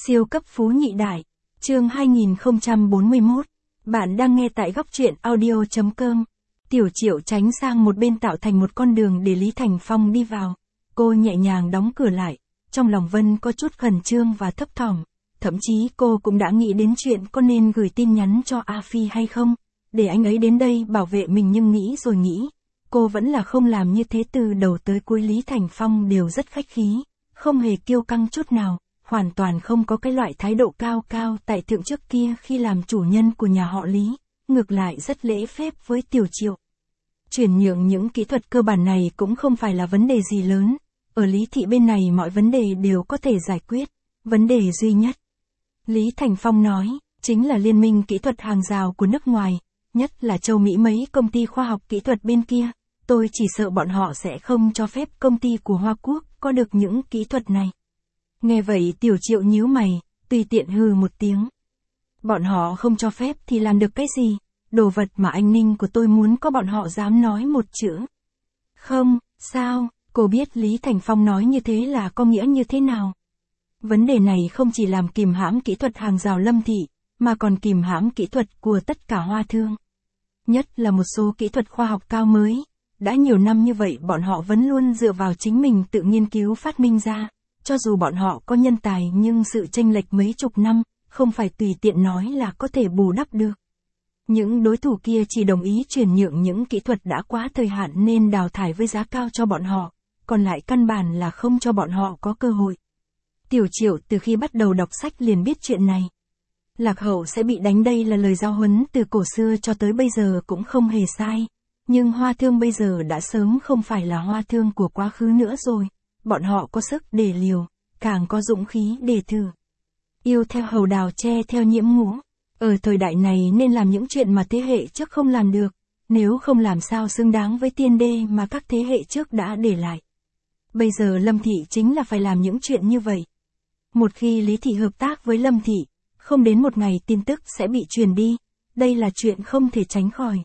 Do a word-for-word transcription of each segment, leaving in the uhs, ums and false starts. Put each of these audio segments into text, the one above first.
Siêu cấp phú nhị đại. Chương hai nghìn không trăm bốn mươi mốt. Bạn đang nghe tại góc truyện audio chấm com. Tiểu Triệu tránh sang một bên tạo thành một con đường để Lý Thành Phong đi vào. Cô nhẹ nhàng đóng cửa lại. Trong lòng Vân có chút khẩn trương và thấp thỏm. Thậm chí cô cũng đã nghĩ đến chuyện có nên gửi tin nhắn cho A Phi hay không, để anh ấy đến đây bảo vệ mình, nhưng nghĩ rồi nghĩ. Cô vẫn là không làm như thế. Từ đầu tới cuối Lý Thành Phong đều rất khách khí, không hề kiêu căng chút nào, hoàn toàn không có cái loại thái độ cao cao tại thượng trước kia khi làm chủ nhân của nhà họ Lý, ngược lại rất lễ phép với Tiểu Triệu. Chuyển nhượng những kỹ thuật cơ bản này cũng không phải là vấn đề gì lớn, ở Lý thị bên này mọi vấn đề đều có thể giải quyết, vấn đề duy nhất, Lý Thành Phong nói, chính là liên minh kỹ thuật hàng rào của nước ngoài, nhất là châu Mỹ mấy công ty khoa học kỹ thuật bên kia. Tôi chỉ sợ bọn họ sẽ không cho phép công ty của Hoa Quốc có được những kỹ thuật này. Nghe vậy Tiểu Triệu nhíu mày, tùy tiện hừ một tiếng. Bọn họ không cho phép thì làm được cái gì? Đồ vật mà anh Ninh của tôi muốn có bọn họ dám nói một chữ. Không, sao? Cô biết Lý Thành Phong nói như thế là có nghĩa như thế nào? Vấn đề này không chỉ làm kìm hãm kỹ thuật hàng rào Lâm thị, mà còn kìm hãm kỹ thuật của tất cả Hoa Thương. Nhất là một số kỹ thuật khoa học cao mới. Đã nhiều năm như vậy bọn họ vẫn luôn dựa vào chính mình tự nghiên cứu phát minh ra, cho dù bọn họ có nhân tài nhưng sự chênh lệch mấy chục năm, không phải tùy tiện nói là có thể bù đắp được. Những đối thủ kia chỉ đồng ý chuyển nhượng những kỹ thuật đã quá thời hạn nên đào thải với giá cao cho bọn họ, còn lại căn bản là không cho bọn họ có cơ hội. Tiểu Triệu từ khi bắt đầu đọc sách liền biết chuyện này. Lạc hậu sẽ bị đánh, đây là lời giáo huấn từ cổ xưa cho tới bây giờ cũng không hề sai. Nhưng Hoa Thương bây giờ đã sớm không phải là Hoa Thương của quá khứ nữa rồi, bọn họ có sức để liều, càng có dũng khí để thử. Yêu theo hầu đào, che theo nhiễm ngũ. Ở thời đại này nên làm những chuyện mà thế hệ trước không làm được, nếu không làm sao xứng đáng với tiên đê mà các thế hệ trước đã để lại. Bây giờ Lâm thị chính là phải làm những chuyện như vậy. Một khi Lý thị hợp tác với Lâm thị, không đến một ngày tin tức sẽ bị truyền đi, đây là chuyện không thể tránh khỏi.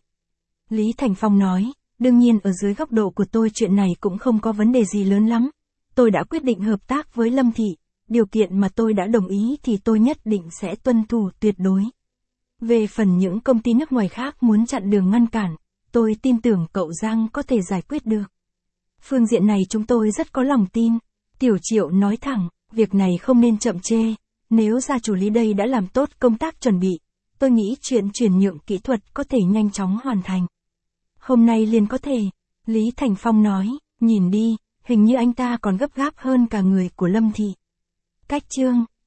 Lý Thành Phong nói, đương nhiên ở dưới góc độ của tôi chuyện này cũng không có vấn đề gì lớn lắm. Tôi đã quyết định hợp tác với Lâm thị, điều kiện mà tôi đã đồng ý thì tôi nhất định sẽ tuân thủ tuyệt đối. Về phần những công ty nước ngoài khác muốn chặn đường ngăn cản, tôi tin tưởng cậu Giang có thể giải quyết được. Phương diện này chúng tôi rất có lòng tin. Tiểu Triệu nói thẳng, việc này không nên chậm chê, nếu gia chủ Lý đây đã làm tốt công tác chuẩn bị, tôi nghĩ chuyện chuyển nhượng kỹ thuật có thể nhanh chóng hoàn thành. Hôm nay liền có thể, Lý Thành Phong nói, nhìn đi, hình như anh ta còn gấp gáp hơn cả người của Lâm thị. Cách chương